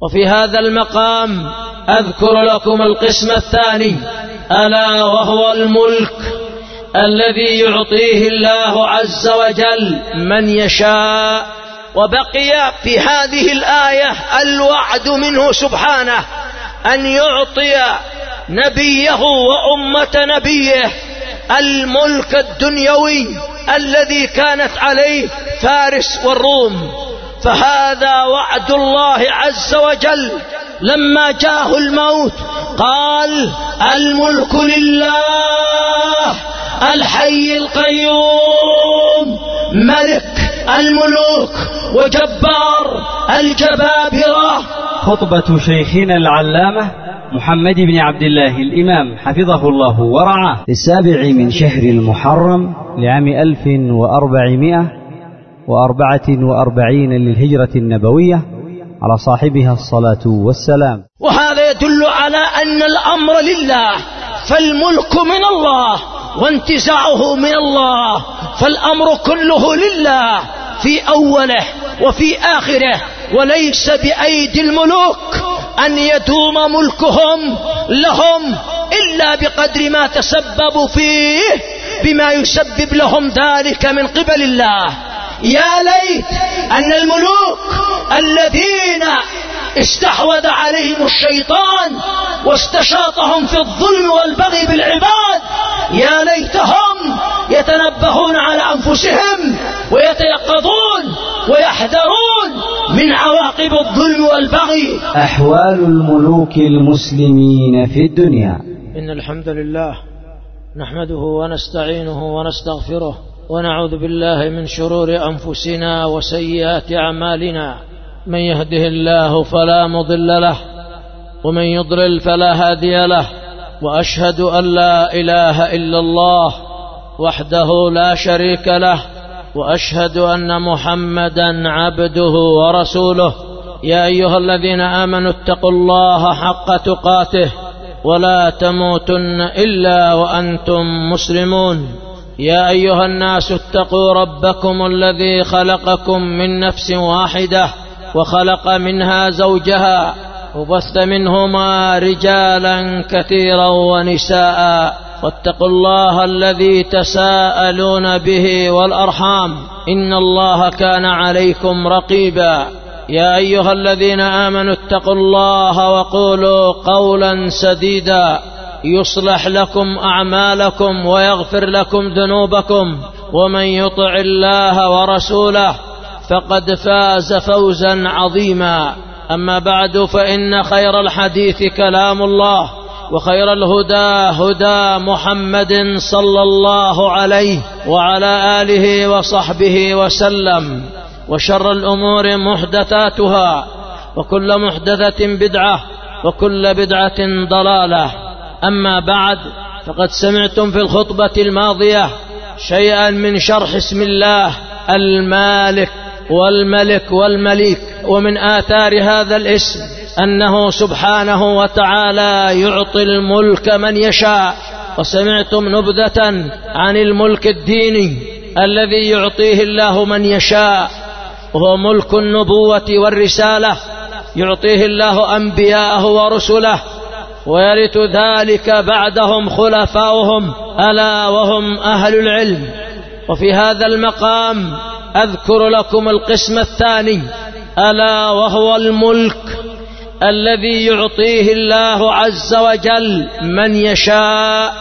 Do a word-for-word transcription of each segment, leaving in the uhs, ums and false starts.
وفي هذا المقام أذكر لكم القسم الثاني، ألا وهو الملك الذي يعطيه الله عز وجل من يشاء. وبقي في هذه الآية الوعد منه سبحانه أن يعطي نبيه وأمة نبيه الملك الدنيوي الذي كانت عليه فارس والروم. فهذا وعد الله عز وجل. لما جاءه الموت قال الملك لله الحي القيوم، ملك الملوك وجبار الجبابرة. خطبة شيخنا العلامة محمد بن عبد الله الإمام حفظه الله ورعاه السابع من شهر المحرم لعام ألف وأربعمائة وأربعة وأربعين للهجرة النبوية على صاحبها الصلاة والسلام. وهذا يدل على أن الأمر لله، فالملك من الله وانتزاعه من الله، فالأمر كله لله في أوله وفي آخره، وليس بأيدي الملوك أن يدوم ملكهم لهم إلا بقدر ما تسببوا فيه بما يسبب لهم ذلك من قبل الله. يا ليت أن الملوك الذين استحوذ عليهم الشيطان واستشاطهم في الظلم والبغي بالعباد، يا ليتهم يتنبهون على أنفسهم ويتيقظون ويحذرون من عواقب الظلم والبغي. أحوال الملوك المسلمين في الدنيا. إن الحمد لله نحمده ونستعينه ونستغفره ونعوذ بالله من شرور أنفسنا وسيئات أعمالنا. من يهده الله فلا مضل له ومن يضلل فلا هادي له، وأشهد أن لا إله إلا الله وحده لا شريك له، وأشهد أن محمدا عبده ورسوله. يا أيها الذين آمنوا اتقوا الله حق تقاته ولا تموتن إلا وأنتم مسلمون. يا أيها الناس اتقوا ربكم الذي خلقكم من نفس واحدة وخلق منها زوجها وبث منهما رجالا كثيرا ونساء، واتقوا الله الذي تساءلون به والأرحام إن الله كان عليكم رقيبا. يا أيها الذين آمنوا اتقوا الله وقولوا قولا سديدا يصلح لكم أعمالكم ويغفر لكم ذنوبكم، ومن يطع الله ورسوله فقد فاز فوزا عظيما. أما بعد، فإن خير الحديث كلام الله، وخير الهدى هدى محمد صلى الله عليه وعلى آله وصحبه وسلم، وشر الأمور محدثاتها، وكل محدثة بدعة، وكل بدعة ضلالة. أما بعد، فقد سمعتم في الخطبة الماضية شيئا من شرح اسم الله المالك والملك والمليك. ومن آثار هذا الاسم أنه سبحانه وتعالى يعطي الملك من يشاء. وسمعتم نبذة عن الملك الديني الذي يعطيه الله من يشاء، وهو ملك النبوة والرسالة، يعطيه الله أنبياءه ورسله، ويرث ذلك بعدهم خلفاؤهم ألا وهم أهل العلم. وفي هذا المقام أذكر لكم القسم الثاني، ألا وهو الملك الذي يعطيه الله عز وجل من يشاء،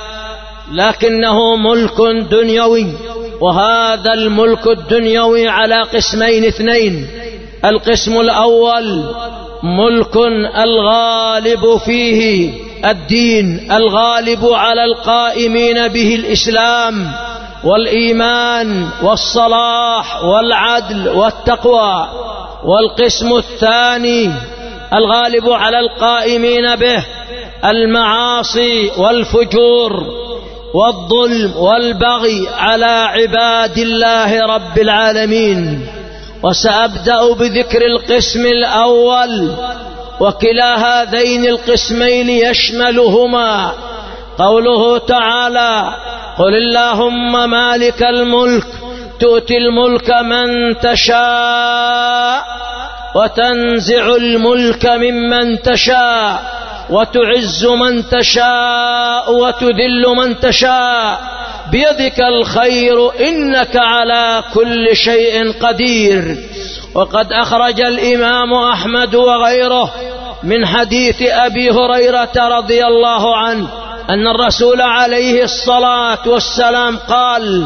لكنه ملك دنيوي. وهذا الملك الدنيوي على قسمين اثنين. القسم الأول ملك الغالب فيه الدين، الغالب على القائمين به الإسلام والإيمان والصلاح والعدل والتقوى. والقسم الثاني الغالب على القائمين به المعاصي والفجور والظلم والبغي على عباد الله رب العالمين. وسأبدأ بذكر القسم الأول، وكلا هذين القسمين يشملهما قوله تعالى: قل اللهم مالك الملك تؤتي الملك من تشاء وتنزع الملك ممن تشاء وتعز من تشاء وتذل من تشاء بيدك الخير إنك على كل شيء قدير. وقد أخرج الإمام أحمد وغيره من حديث أبي هريرة رضي الله عنه أن الرسول عليه الصلاة والسلام قال: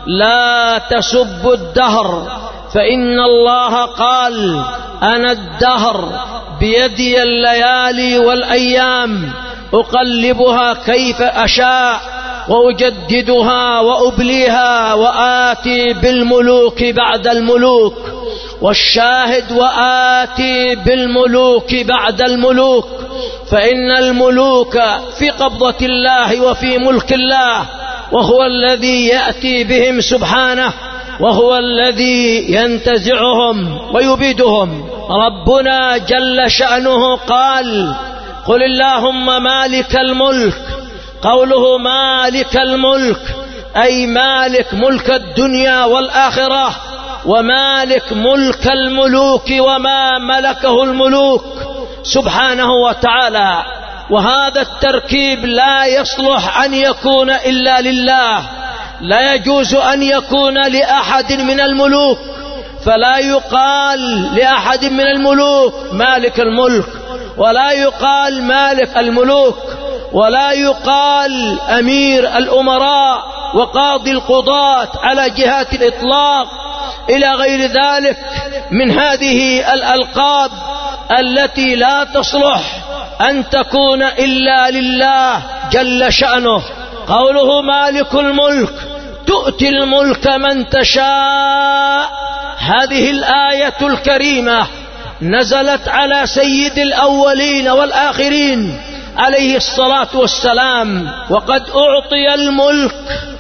لا تسبوا الدهر فإن الله قال: أنا الدهر بيدي الليالي والأيام أقلبها كيف أشاء وأجددها وأبليها وآتي بالملوك بعد الملوك. والشاهد: وآتي بالملوك بعد الملوك، فإن الملوك في قبضة الله وفي ملك الله، وهو الذي يأتي بهم سبحانه، وهو الذي ينتزعهم ويبيدهم. ربنا جل شأنه قال: قل اللهم مالك الملك. قوله مالك الملك أي مالك ملك الدنيا والآخرة، ومالك ملك الملوك وما ملكه الملوك سبحانه وتعالى. وهذا التركيب لا يصلح أن يكون إلا لله، لا يجوز أن يكون لأحد من الملوك، فلا يقال لأحد من الملوك مالك الملك، ولا يقال مالك الملوك، ولا يقال أمير الأمراء وقاضي القضاة على جهات الإطلاق إلى غير ذلك من هذه الألقاب التي لا تصلح أن تكون إلا لله جل شأنه. قوله مالك الملك تؤتي الملك من تشاء، هذه الآية الكريمة نزلت على سيد الأولين والآخرين عليه الصلاة والسلام، وقد أعطي الملك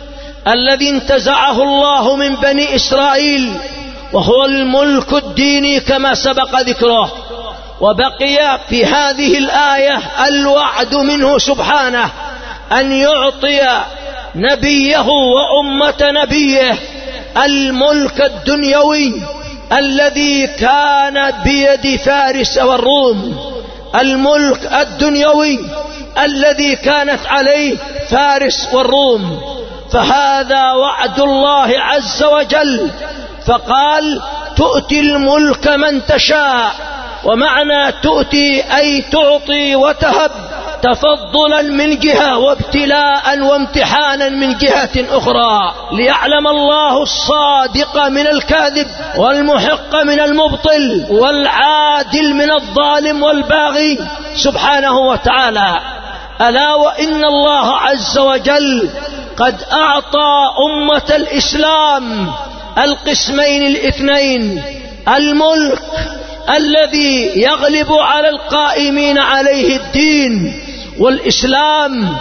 الذي انتزعه الله من بني إسرائيل، وهو الملك الديني كما سبق ذكره. وبقي في هذه الآية الوعد منه سبحانه أن يعطي نبيه وأمة نبيه الملك الدنيوي الذي كان بيد فارس والروم، الملك الدنيوي الذي كانت عليه فارس والروم. فهذا وعد الله عز وجل، فقال: تؤتي الملك من تشاء. ومعنى تؤتي أي تعطي وتهب، تفضلا من جهة وابتلاء وامتحانا من جهة أخرى، ليعلم الله الصادق من الكاذب والمحق من المبطل والعادل من الظالم والباغي سبحانه وتعالى. ألا وإن الله عز وجل قد أعطى أمة الإسلام القسمين الاثنين: الملك الذي يغلب على القائمين عليه الدين والإسلام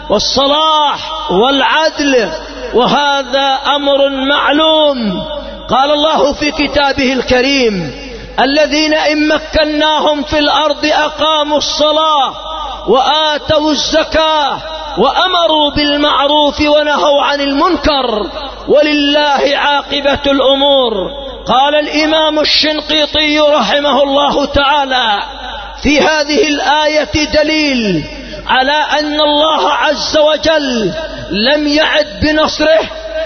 والصلاح والعدل، وهذا أمر معلوم. قال الله في كتابه الكريم: الذين إن مكناهم في الأرض أقاموا الصلاة وآتوا الزكاة وأمروا بالمعروف ونهوا عن المنكر ولله عاقبة الأمور. قال الإمام الشنقيطي رحمه الله تعالى: في هذه الآية دليل على أن الله عز وجل لم يعد بنصره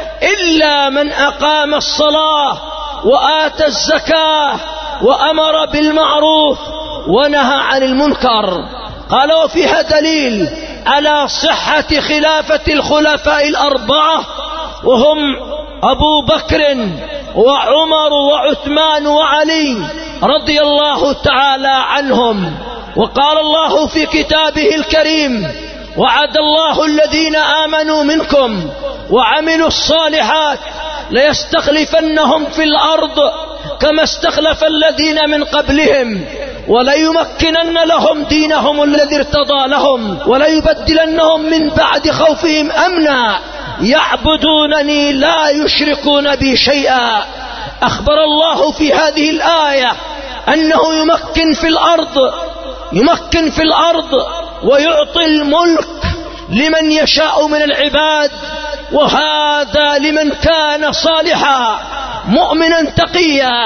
إلا من أقام الصلاة وآتى الزكاة وأمر بالمعروف ونهى عن المنكر. قال: وفيها دليل على صحة خلافة الخلفاء الأربعة، وهم أبو بكر وعمر وعثمان وعلي رضي الله تعالى عنهم. وقال الله في كتابه الكريم: وعد الله الذين آمنوا منكم وعملوا الصالحات ليستخلفنهم في الأرض كما استخلف الذين من قبلهم وليمكنن لهم دينهم الذي ارتضى لهم وليبدلنهم من بعد خوفهم أمنا يعبدونني لا يشركون بي شيئا. أخبر الله في هذه الآية أنه يمكن في الأرض يمكن في الأرض ويعطي الملك لمن يشاء من العباد، وهذا لمن كان صالحا مؤمنا تقيا.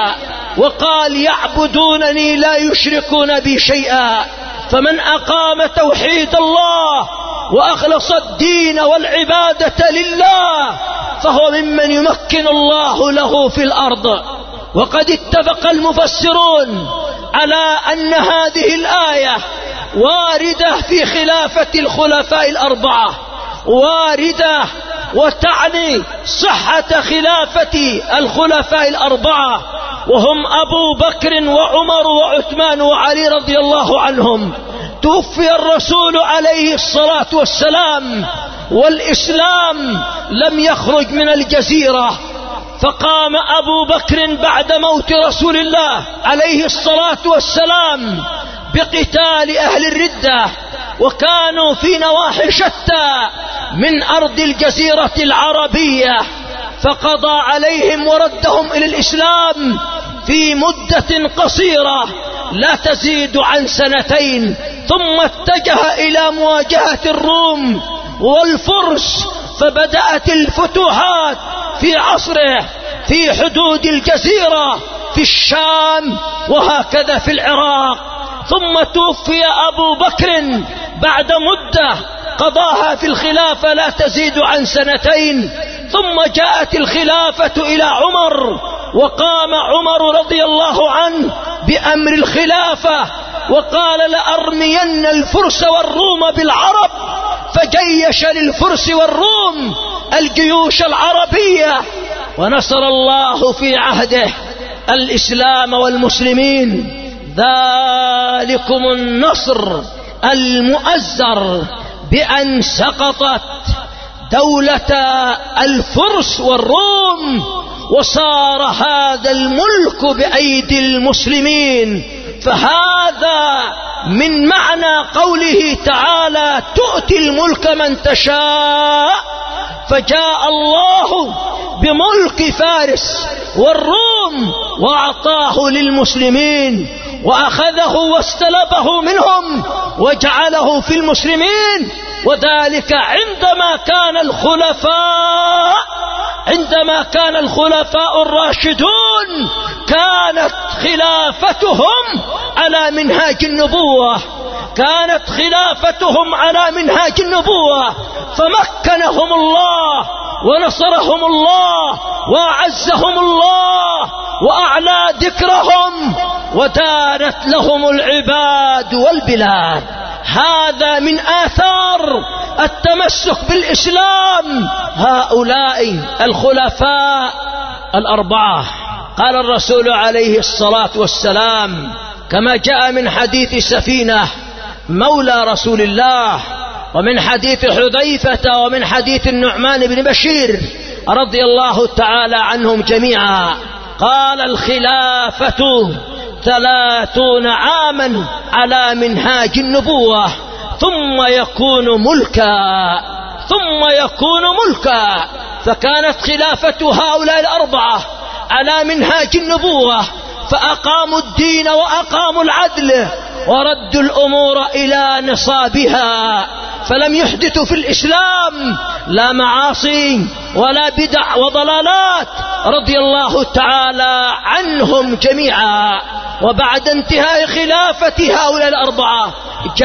وقال يعبدونني لا يشركون بي شيئا. فمن أقام توحيد الله وأخلص الدين والعبادة لله فهو ممن يمكن الله له في الأرض. وقد اتفق المفسرون على أن هذه الآية واردة في خلافة الخلفاء الأربعة، واردة وتعني صحة خلافة الخلفاء الأربعة، وهم أبو بكر وعمر وعثمان وعلي رضي الله عنهم. توفي الرسول عليه الصلاة والسلام والإسلام لم يخرج من الجزيرة، فقام أبو بكر بعد موت رسول الله عليه الصلاة والسلام بقتال أهل الردة، وكانوا في نواحي شتى من أرض الجزيرة العربية، فقضى عليهم وردهم إلى الإسلام في مدة قصيرة لا تزيد عن سنتين، ثم اتجه إلى مواجهة الروم والفرس، فبدأت الفتوحات في عصره في حدود الجزيرة في الشام وهكذا في العراق. ثم توفي أبو بكر بعد مدة قضاها في الخلافة لا تزيد عن سنتين، ثم جاءت الخلافة إلى عمر، وقام عمر رضي الله عنه بأمر الخلافة وقال لأرمين الفرس والروم بالعرب، فجيش للفرس والروم الجيوش العربية، ونصر الله في عهده الإسلام والمسلمين. ذلكم النصر المؤزر بأن سقطت دولة الفرس والروم وصار هذا الملك بأيدي المسلمين. فهذا من معنى قوله تعالى تؤتي الملك من تشاء، فجاء الله بملك فارس والروم وأعطاه للمسلمين، وأخذه واستلبه منهم وجعله في المسلمين. وذلك عندما كان الخلفاء عندما كان الخلفاء الراشدون كانت خلافتهم على منهاج النبوة، كانت خلافتهم على منهاج النبوة، فمكنهم الله ونصرهم الله وأعزهم الله وأعلى ذكرهم ودارت لهم العباد والبلاد. هذا من آثار التمسك بالإسلام هؤلاء الخلفاء الأربعة. قال الرسول عليه الصلاة والسلام كما جاء من حديث سفينة مولى رسول الله، ومن حديث حذيفة، ومن حديث النعمان بن بشير رضي الله تعالى عنهم جميعا، قال الخلافة ثلاثون عاما على منهاج النبوة ثم يكون ملكا ثم يكون ملكا. فكانت خلافة هؤلاء الأربعة على منهاج النبوة، فأقاموا الدين وأقاموا العدل وردوا الأمور إلى نصابها، فلم يحدثوا في الإسلام لا معاصي ولا بدع وضلالات رضي الله تعالى عنهم جميعا. وبعد انتهاء خلافة هؤلاء الأربعة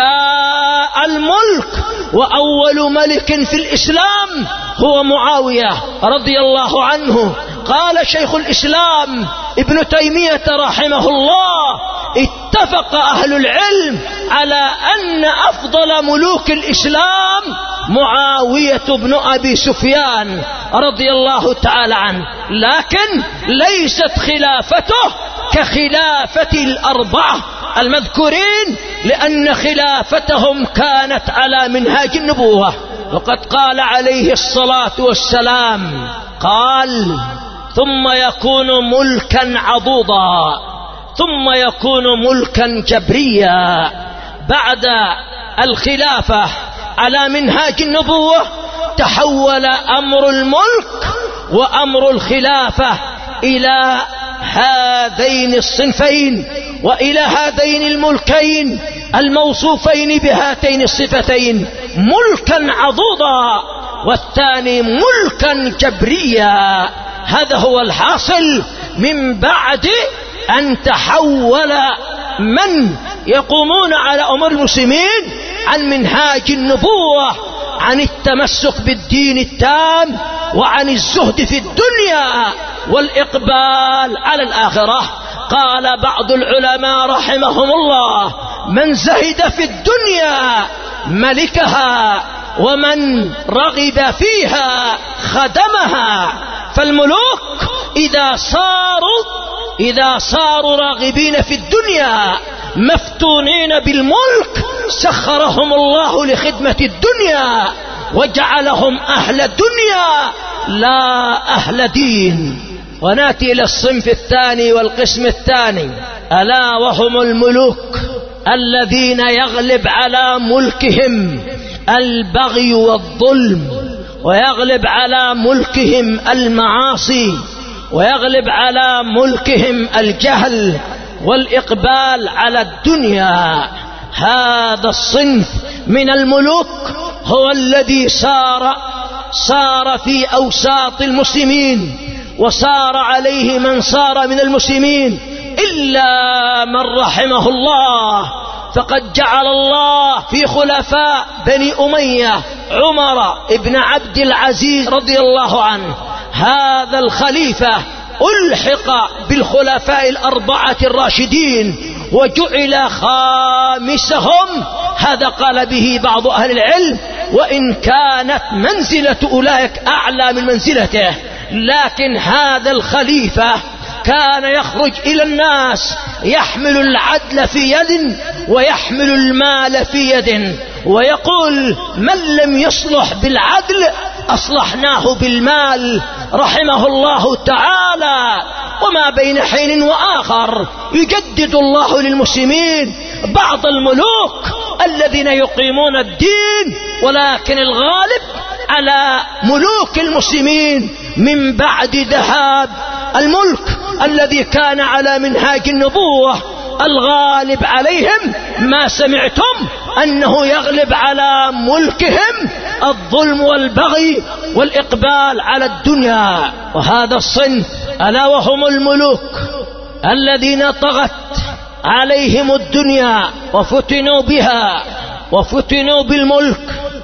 جاء الملك، وأول ملك في الإسلام هو معاوية رضي الله عنه. قال شيخ الإسلام ابن تيمية رحمه الله اتفق أهل العلم على أن أفضل ملوك الإسلام معاوية بن أبي سفيان رضي الله تعالى عنه، لكن ليست خلافته كخلافة الأربعة المذكورين، لأن خلافتهم كانت على منهاج النبوة. وقد قال عليه الصلاة والسلام قال ثم يكون ملكا عضوضا ثم يكون ملكا جبريا. بعد الخلافة على منهاج النبوة تحول أمر الملك وأمر الخلافة إلى هذين الصنفين وإلى هذين الملكين الموصوفين بهاتين الصفتين، ملكا عضوضا والثاني ملكا جبريا. هذا هو الحاصل من بعد أن تحول من يقومون على أمور المسلمين عن منهاج النبوة، عن التمسك بالدين التام، وعن الزهد في الدنيا والإقبال على الآخرة. قال بعض العلماء رحمهم الله: من زهد في الدنيا ملكها، ومن رغب فيها خدمها. فالملوك إذا صاروا إذا صاروا راغبين في الدنيا مفتونين بالملك سخرهم الله لخدمة الدنيا وجعلهم أهل الدنيا لا أهل دين. ونأتي إلى الصنف الثاني والقسم الثاني، ألا وهم الملوك الذين يغلب على ملكهم البغي والظلم، ويغلب على ملكهم المعاصي، ويغلب على ملكهم الجهل والإقبال على الدنيا. هذا الصنف من الملوك هو الذي سار سار في أوساط المسلمين، وسار عليه من سار من المسلمين إلا من رحمه الله. فقد جعل الله في خلفاء بني أمية عمر بن عبد العزيز رضي الله عنه هذا الخليفة ألحق بالخلفاء الأربعة الراشدين وجعل خامسهم. هذا قال به بعض أهل العلم، وإن كانت منزلة أولئك أعلى من منزلته، لكن هذا الخليفة كان يخرج إلى الناس يحمل العدل في يد ويحمل المال في يد، ويقول: من لم يصلح بالعدل أصلحناه بالمال، رحمه الله تعالى. وما بين حين وآخر يجدد الله للمسلمين بعض الملوك الذين يقيمون الدين، ولكن الغالب على ملوك المسلمين من بعد ذهاب الملك الذي كان على منهاج النبوة، الغالب عليهم ما سمعتم أنه يغلب على ملكهم الظلم والبغي والإقبال على الدنيا. وهذا الصنف ألا وهم الملوك الذين طغت عليهم الدنيا وفتنوا بها وفتنوا بالملك،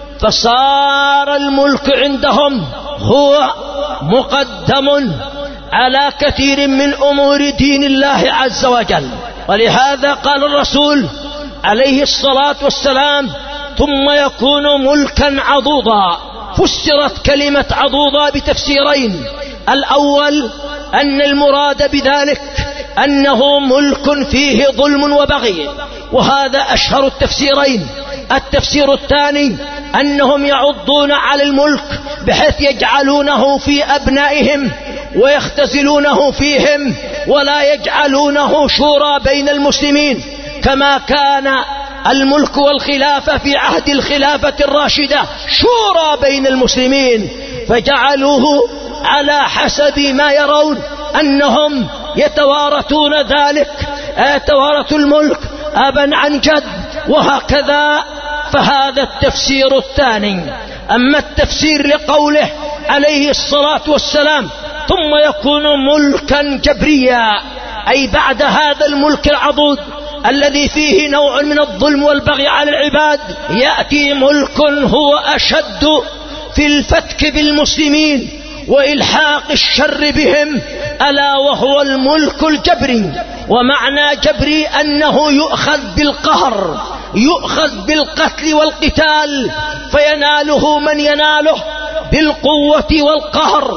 فصار الملك عندهم هو مقدم على كثير من أمور دين الله عز وجل. ولهذا قال الرسول عليه الصلاة والسلام: ثم يكون ملكا عضوضا. فسرت كلمة عضوضا بتفسيرين: الأول أن المراد بذلك أنه ملك فيه ظلم وبغي، وهذا أشهر التفسيرين. التفسير الثاني أنهم يعضون على الملك بحيث يجعلونه في أبنائهم ويختزلونه فيهم ولا يجعلونه شورى بين المسلمين، كما كان الملك والخلافة في عهد الخلافة الراشدة شورى بين المسلمين، فجعلوه على حسب ما يرون أنهم يتوارثون ذلك، يتوارث الملك أبا عن جد، وهكذا. فهذا التفسير الثاني. أما التفسير لقوله عليه الصلاة والسلام: ثم يكون ملكا جبريا، أي بعد هذا الملك العضوض الذي فيه نوع من الظلم والبغي على العباد، يأتي ملك هو أشد في الفتك بالمسلمين وإلحاق الشر بهم، ألا وهو الملك الجبري. ومعنى جبري أنه يؤخذ بالقهر، يؤخذ بالقتل والقتال، فيناله من يناله بالقوة والقهر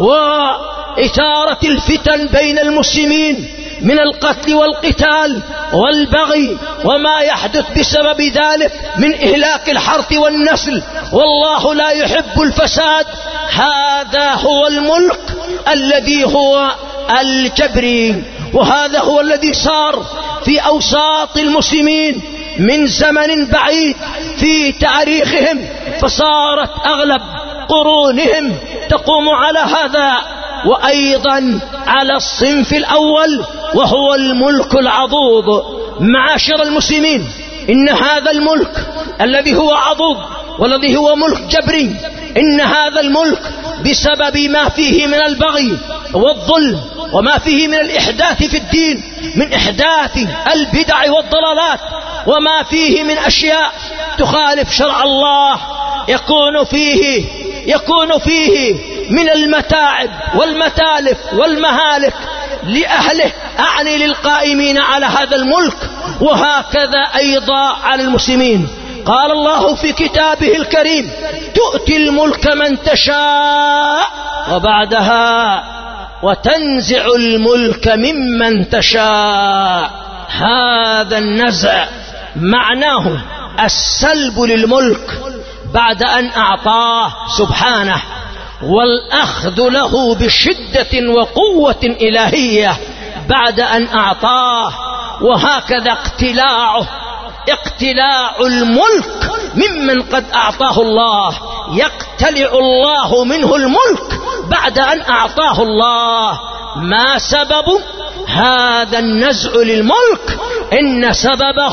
وإثارة الفتن بين المسلمين من القتل والقتال والبغي وما يحدث بسبب ذلك من إهلاك الحرث والنسل، والله لا يحب الفساد. هذا هو الملك الذي هو الجبري، وهذا هو الذي صار في أوساط المسلمين من زمن بعيد في تاريخهم، فصارت أغلب قرونهم تقوم على هذا. وأيضا على الصنف الأول وهو الملك العضوض. معاشر المسلمين، إن هذا الملك الذي هو عضوض والذي هو ملك جبري، إن هذا الملك بسبب ما فيه من البغي والظلم وما فيه من الإحداث في الدين من إحداث البدع والضلالات وما فيه من أشياء تخالف شرع الله يكون فيه يكون فيه من المتاعب والمتالف والمهالك لأهله، أعني للقائمين على هذا الملك، وهكذا أيضا على المسلمين. قال الله في كتابه الكريم: تؤتي الملك من تشاء، وبعدها وتنزع الملك ممن تشاء. هذا النزع معناه السلب للملك بعد أن أعطاه سبحانه، والأخذ له بشدة وقوة إلهية بعد أن أعطاه، وهكذا اقتلاعه اقتلاع الملك ممن قد أعطاه الله. يقتلع الله منه الملك بعد أن أعطاه الله. ما سبب هذا النزع للملك؟ إن سببه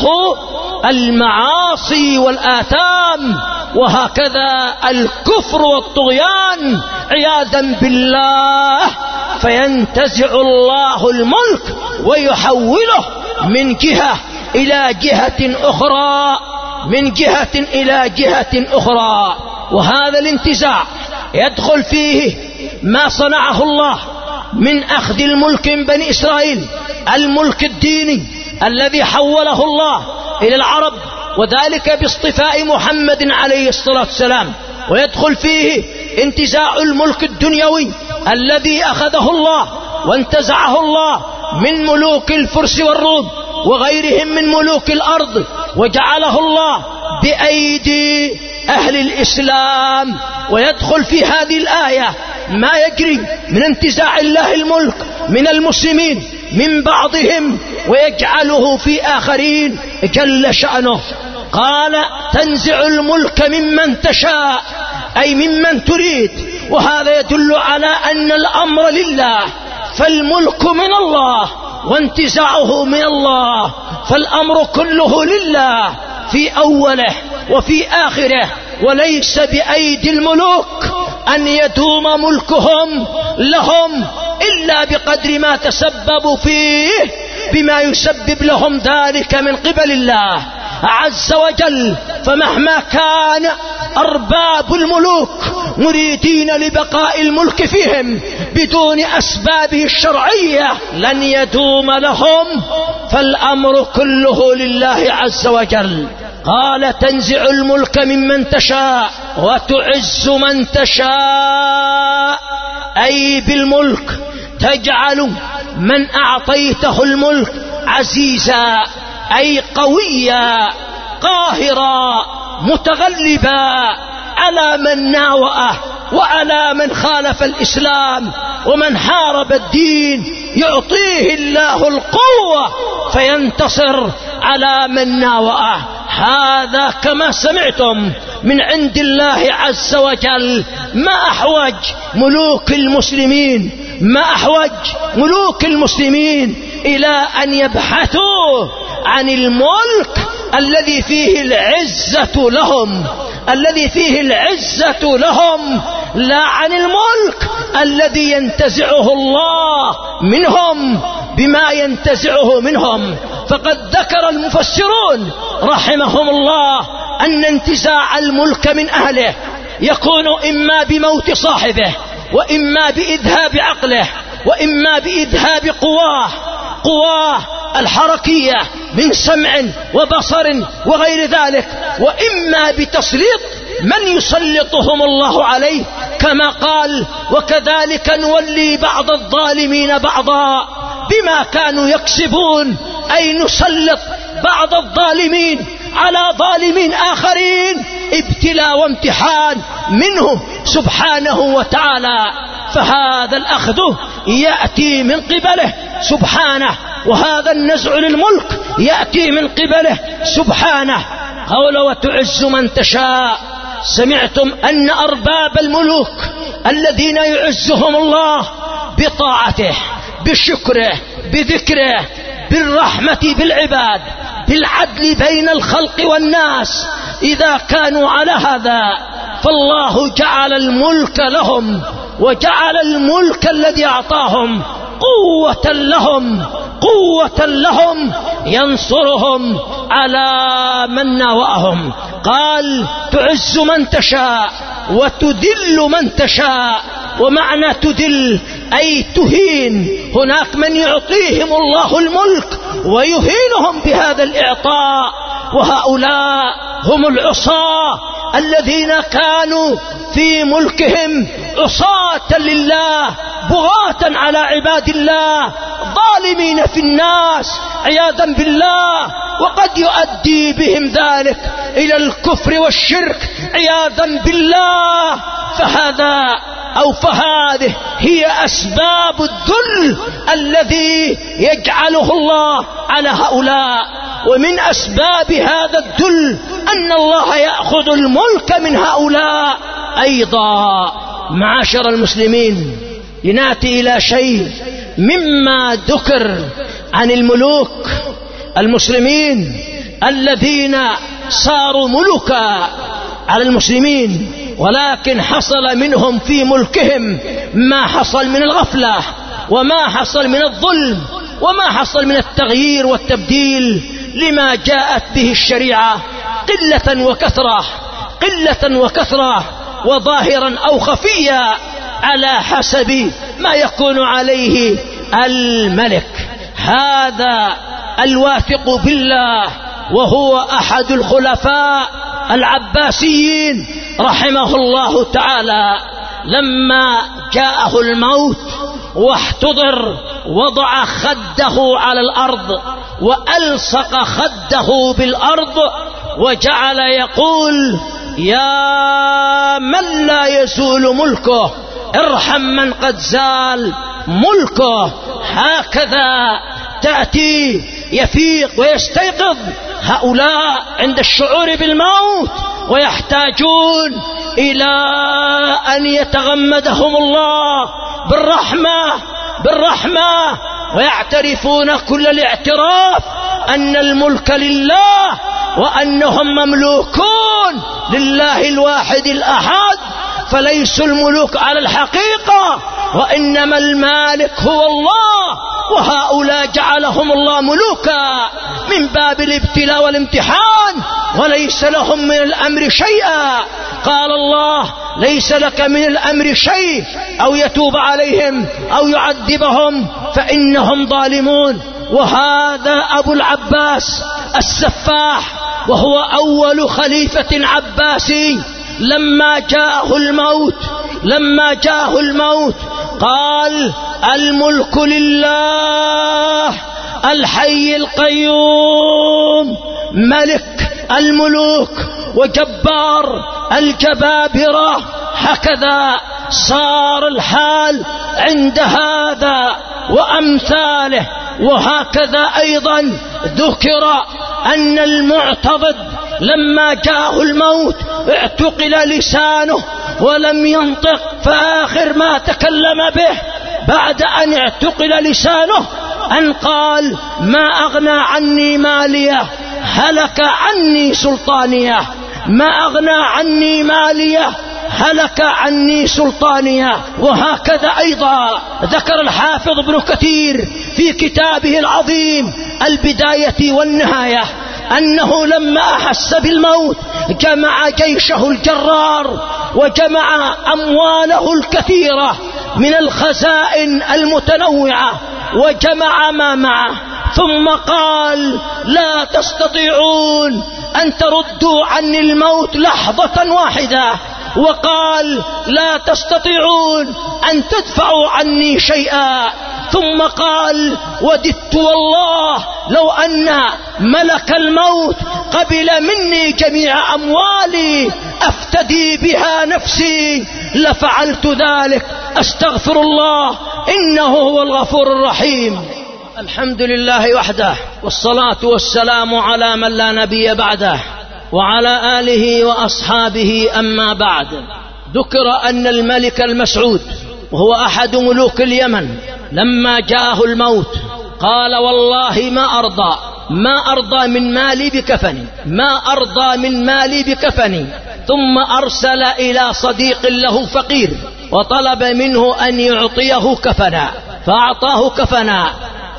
المعاصي والآثام، وهكذا الكفر والطغيان عياذا بالله. فينتزع الله الملك ويحوله من جهة إلى جهة أخرى، من جهة إلى جهة أخرى. وهذا الانتزاع يدخل فيه ما صنعه الله من أخذ الملك من بني إسرائيل، الملك الديني الذي حوله الله إلى العرب، وذلك باصطفاء محمد عليه الصلاة والسلام. ويدخل فيه انتزاع الملك الدنيوي الذي أخذه الله وانتزعه الله من ملوك الفرس والروم وغيرهم من ملوك الأرض، وجعله الله بأيدي أهل الإسلام. ويدخل في هذه الآية ما يجري من انتزاع الله الملك من المسلمين من بعضهم ويجعله في آخرين جل شأنه. قال: تنزع الملك ممن تشاء، أي ممن تريد. وهذا يدل على أن الأمر لله، فالملك من الله وانتزاعه من الله، فالأمر كله لله في أوله وفي آخره، وليس بأيدي الملوك أن يدوم ملكهم لهم إلا بقدر ما تسببوا فيه بما يسبب لهم ذلك من قبل الله عز وجل. فمهما كان أرباب الملوك مريدين لبقاء الملك فيهم بدون أسبابه الشرعية لن يدوم لهم، فالأمر كله لله عز وجل. قال: تنزع الملك ممن تشاء وتعز من تشاء، أي بالملك تجعل من أعطيته الملك عزيزا، أي قويا قاهرا متغلبا على من ناوأه وعلى من خالف الإسلام ومن حارب الدين. يعطيه الله القوة فينتصر على من ناوأه. هذا كما سمعتم من عند الله عز وجل. ما أحوج ملوك المسلمين ما أحوج ملوك المسلمين إلى أن يبحثوا عن الملك الذي فيه العزة لهم الذي فيه العزة لهم لا عن الملك الذي ينتزعه الله منهم بما ينتزعه منهم. فقد ذكر المفسرون رحمهم الله أن انتزاع الملك من أهله يكون إما بموت صاحبه، وإما بإذهاب عقله، وإما بإذهاب قواه قواه الحركية من سمع وبصر وغير ذلك، وإما بتسليط من يسلطهم الله عليه، كما قال: وكذلك نولي بعض الظالمين بعضا بما كانوا يكسبون، أي نسلط بعض الظالمين على ظالمين آخرين ابتلاء وامتحان منه سبحانه وتعالى. فهذا الأخذ يأتي من قبله سبحانه، وهذا النزع للملك يأتي من قبله سبحانه. قول: وتعز من تشاء. سمعتم أن أرباب الملوك الذين يعزهم الله بطاعته، بشكره، بذكره، بالرحمة بالعباد، بالعدل بين الخلق والناس، إذا كانوا على هذا فالله جعل الملك لهم، وجعل الملك الذي أعطاهم قوة لهم قوة لهم ينصرهم على من ناوأهم. قال تعز من تشاء وتذل من تشاء. ومعنى تذل أي تهين. هناك من يعطيهم الله الملك ويهينهم بهذا الإعطاء، وهؤلاء هم العصاة الذين كانوا في ملكهم عصاة لله، بغاة على عباد الله، ظالمين في الناس عياذا بالله. وقد يؤدي بهم ذلك إلى الكفر والشرك عياذا بالله. فهذا أو فهذه هي أسباب الذل الذي يجعله الله على هؤلاء. ومن أسباب هذا الذل أن الله يأخذ الملك من هؤلاء أيضا. معاشر المسلمين، لنأتي إلى شيء مما ذكر عن الملوك المسلمين الذين صاروا ملوكا على المسلمين، ولكن حصل منهم في ملكهم ما حصل من الغفلة، وما حصل من الظلم، وما حصل من التغيير والتبديل لما جاءت به الشريعة، قلة وكثرة، قلة وكثرة، وظاهرا أو خفيا على حسب ما يكون عليه الملك. هذا الواثق بالله وهو أحد الخلفاء العباسيين رحمه الله تعالى، لما جاءه الموت واحتضر وضع خده على الأرض وألصق خده بالأرض وجعل يقول: يا من لا يزول ملكه ارحم من قد زال ملكه. هكذا تأتي يفيق ويستيقظ هؤلاء عند الشعور بالموت، ويحتاجون إلى أن يتغمدهم الله بالرحمة بالرحمة ويعترفون كل الاعتراف أن الملك لله، وأنهم مملوكون لله الواحد الأحد، فليسوا الملوك على الحقيقة، وإنما المالك هو الله. وهؤلاء جعلهم الله ملوكا من باب الابتلاء والامتحان، وليس لهم من الأمر شيئا. قال الله: ليس لك من الأمر شيء، أو يتوب عليهم أو يعذبهم فإنهم ظالمون. وهذا أبو العباس السفاح، وهو أول خليفة عباسي، لما جاءه الموت لما جاءه الموت قال: الملك لله الحي القيوم، ملك الملوك وجبار الجبابرة. هكذا صار الحال عند هذا وأمثاله. وهكذا أيضا ذكر أن المعتضد لما جاءه الموت اعتقل لسانه ولم ينطق، فآخر ما تكلم به بعد أن اعتقل لسانه أن قال: ما أغنى عني ماليه هلك عني سلطانيه، ما أغنى عني ماليه هلك عني سلطانيه. وهكذا أيضا ذكر الحافظ ابن كثير في كتابه العظيم البداية والنهاية أنه لما أحس بالموت جمع جيشه الجرار وجمع أمواله الكثيرة من الخزائن المتنوعة وجمع ما معه، ثم قال: لا تستطيعون أن تردوا عني الموت لحظة واحدة، وقال: لا تستطيعون أن تدفعوا عني شيئا. ثم قال: وددت والله لو أن ملك الموت قبل مني جميع أموالي أفتدي بها نفسي لفعلت ذلك، أستغفر الله إنه هو الغفور الرحيم. الحمد لله وحده، والصلاة والسلام على من لا نبي بعده، وعلى آله وأصحابه. أما بعد، ذكر أن الملك المسعود وهو أحد ملوك اليمن لما جاءه الموت قال: والله ما أرضى ما أرضى من مالي بكفني ما أرضى من مالي بكفني. ثم أرسل إلى صديق له فقير وطلب منه أن يعطيه كفنا، فأعطاه كفنا،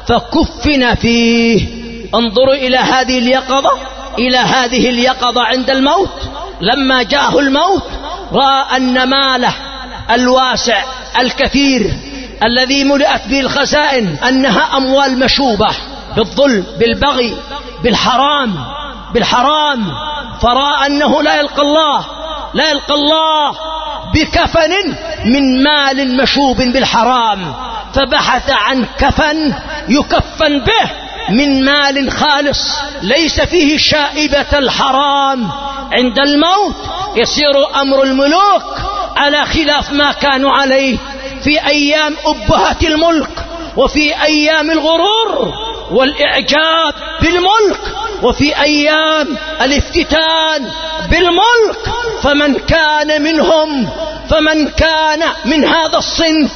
فكفن فيه. انظروا إلى هذه اليقظة، إلى هذه اليقظة عند الموت. لما جاءه الموت رأى أن ماله الواسع الكثير الذي ملئت به الخزائن أنها أموال مشوبة بالظلم بالبغي بالحرام بالحرام فرأى أنه لا يلقى الله لا يلقى الله بكفن من مال مشوب بالحرام، فبحث عن كفن يكفن به من مال خالص ليس فيه شائبة الحرام. عند الموت يسير أمر الملوك على خلاف ما كانوا عليه في أيام أبهة الملك، وفي أيام الغرور والإعجاب بالملك، وفي أيام الافتتان بالملك. فمن كان منهم فمن كان من هذا الصنف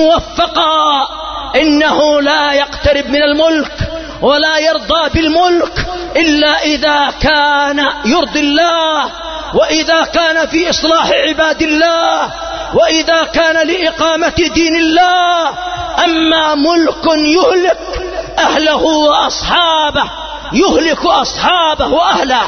موفقا إنه لا يقترب من الملك ولا يرضى بالملك إلا إذا كان يرضي الله، وإذا كان في إصلاح عباد الله، وإذا كان لإقامة دين الله. أما ملك يهلك أهله وأصحابه يهلك أصحابه وأهله.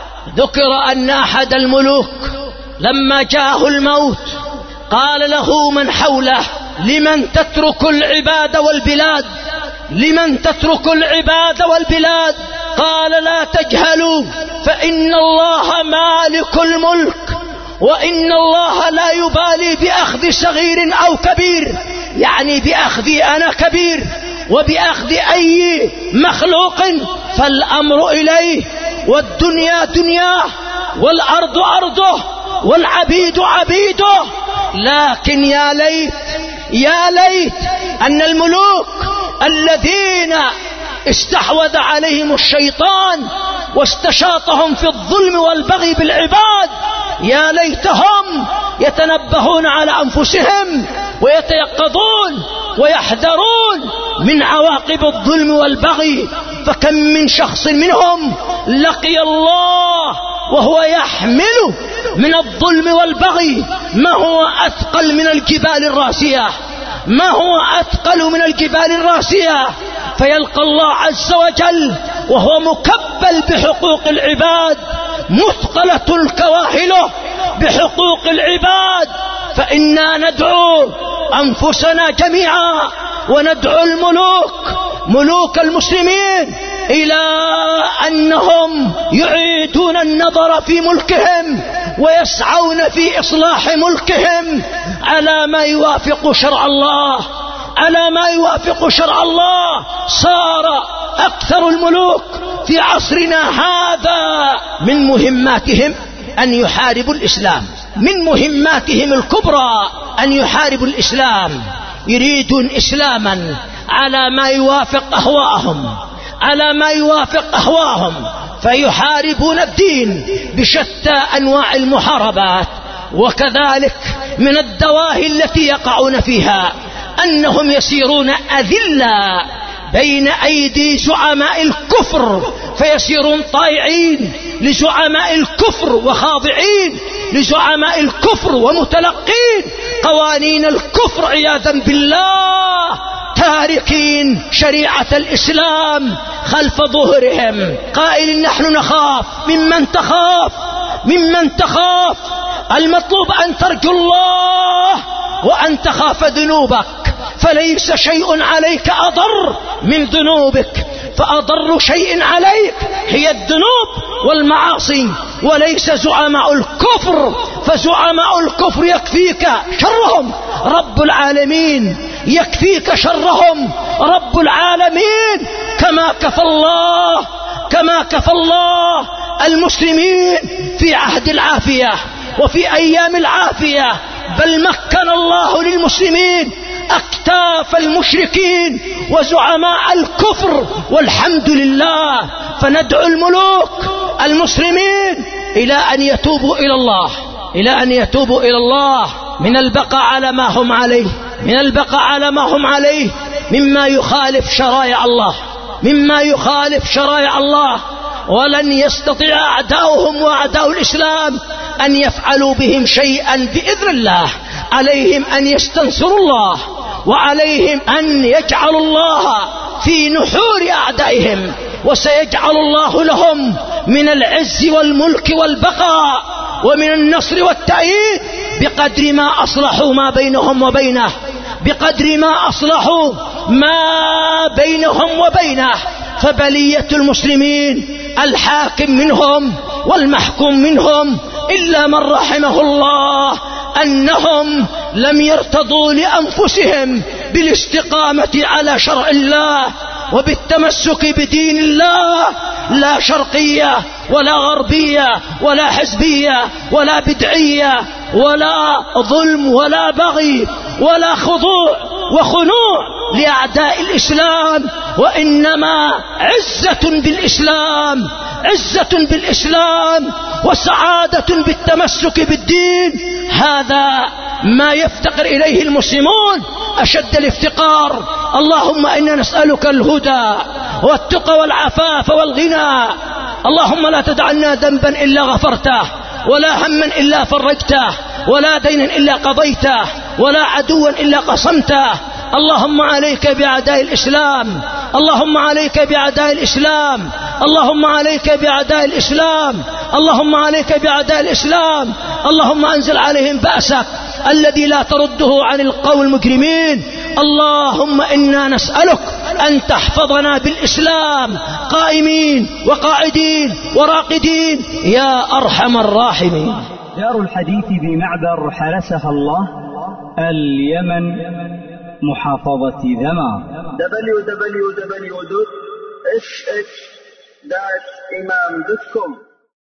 ذكر أن أحد الملوك لما جاءه الموت قال له من حوله لمن تترك العباد والبلاد لمن تترك العباد والبلاد قال لا تجهلوا فإن الله مالك الملك، وإن الله لا يبالي بأخذ صغير أو كبير، يعني بأخذي أنا كبير وبأخذ أي مخلوق فالأمر إليه، والدنيا دنياه والأرض أرضه والعبيد عبيده. لكن يا ليت يا ليت أن الملوك الذين استحوذ عليهم الشيطان واستشاطهم في الظلم والبغي بالعباد، يا ليتهم يتنبهون على أنفسهم ويتيقظون ويحذرون من عواقب الظلم والبغي. فكم من شخص منهم لقي الله وهو يحمل من الظلم والبغي ما هو أثقل من الجبال الراسية ما هو أثقل من الجبال الراسية فيلقى الله عز وجل وهو مكبل بحقوق العباد، مثقلة كواهله بحقوق العباد. فإنا ندعو أنفسنا جميعا وندعو الملوك ملوك المسلمين إلى أنهم يعيدون النظر في ملكهم ويسعون في إصلاح ملكهم على ما يوافق شرع الله على ما يوافق شرع الله. صار أكثر الملوك في عصرنا هذا من مهماتهم أن يحاربوا الإسلام، من مهماتهم الكبرى أن يحاربوا الإسلام، يريدون إسلاما على ما يوافق أهواءهم على ما يوافق أهواءهم فيحاربون الدين بشتى أنواع المحاربات. وكذلك من الدواهي التي يقعون فيها أنهم يسيرون أذلة بين أيدي زعماء الكفر، فيسيرون طائعين لزعماء الكفر وخاضعين لزعماء الكفر ومتلقين قوانين الكفر عياذا بالله، تاركين شريعة الإسلام خلف ظهرهم، قائل نحن نخاف. ممن تخاف ممن تخاف المطلوب أن ترجو الله وأن تخاف ذنوبك، فليس شيء عليك أضر من ذنوبك، فأضر شيء عليك هي الذنوب والمعاصي وليس زعماء الكفر. فزعماء الكفر يكفيك شرهم رب العالمين، يكفيك شرهم رب العالمين، كما كفى الله كما كفى الله المسلمين في عهد العافية وفي أيام العافية، بل مكن الله للمسلمين أكتاف المشركين وزعماء الكفر والحمد لله. فندعو الملوك المسلمين إلى أن يتوبوا إلى الله إلى أن يتوبوا إلى الله من البقاء على ما هم عليه من البقاء على ما هم عليه مما يخالف شرائع الله مما يخالف شرائع الله. ولن يستطيع أعداؤهم وأعداء الإسلام أن يفعلوا بهم شيئا بإذن الله. عليهم أن يستنصروا الله، وعليهم أن يجعلوا الله في نحور أعدائهم، وسيجعل الله لهم من العز والملك والبقاء ومن النصر والتأييد بقدر ما أصلحوا ما بينهم وبينه، بقدر ما أصلحوا ما بينهم وبينه. فبلية المسلمين الحاكم منهم والمحكوم منهم إلا من رحمه الله أنهم لم يرتضوا لأنفسهم بالاستقامة على شرع الله وبالتمسك بدين الله، لا شرقية ولا غربية ولا حزبية ولا بدعية ولا ظلم ولا بغي ولا خضوع وخنوع لأعداء الإسلام، وإنما عزة بالإسلام، عزة بالإسلام وسعادة بالتمسك بالدين. هذا ما يفتقر إليه المسلمون أشد الافتقار. اللهم إنا نسألك الهدى والتقى والعفاف والغنى. اللهم لا تدع لنا ذنبا إلا غفرته، ولا هما إلا فرجته، ولا دينا إلا قضيته، ولا عدوا إلا قصمته. اللهم عليك بأعداء الإسلام، اللهم عليك بأعداء الإسلام، اللهم عليك بأعداء الإسلام، اللهم عليك بأعداء الإسلام. اللهم أنزل عليهم بأسك الذي لا ترده عن القوم المجرمين. اللهم إنا نسألك أن تحفظنا بالإسلام قائمين وقاعدين وراقدين يا أرحم الراحمين. دار الحديث بمعبر حرسها الله، اليمن، محافظة ذمار. دبليو دبليو دبليو دوت إس إس داش إمام دوت كوم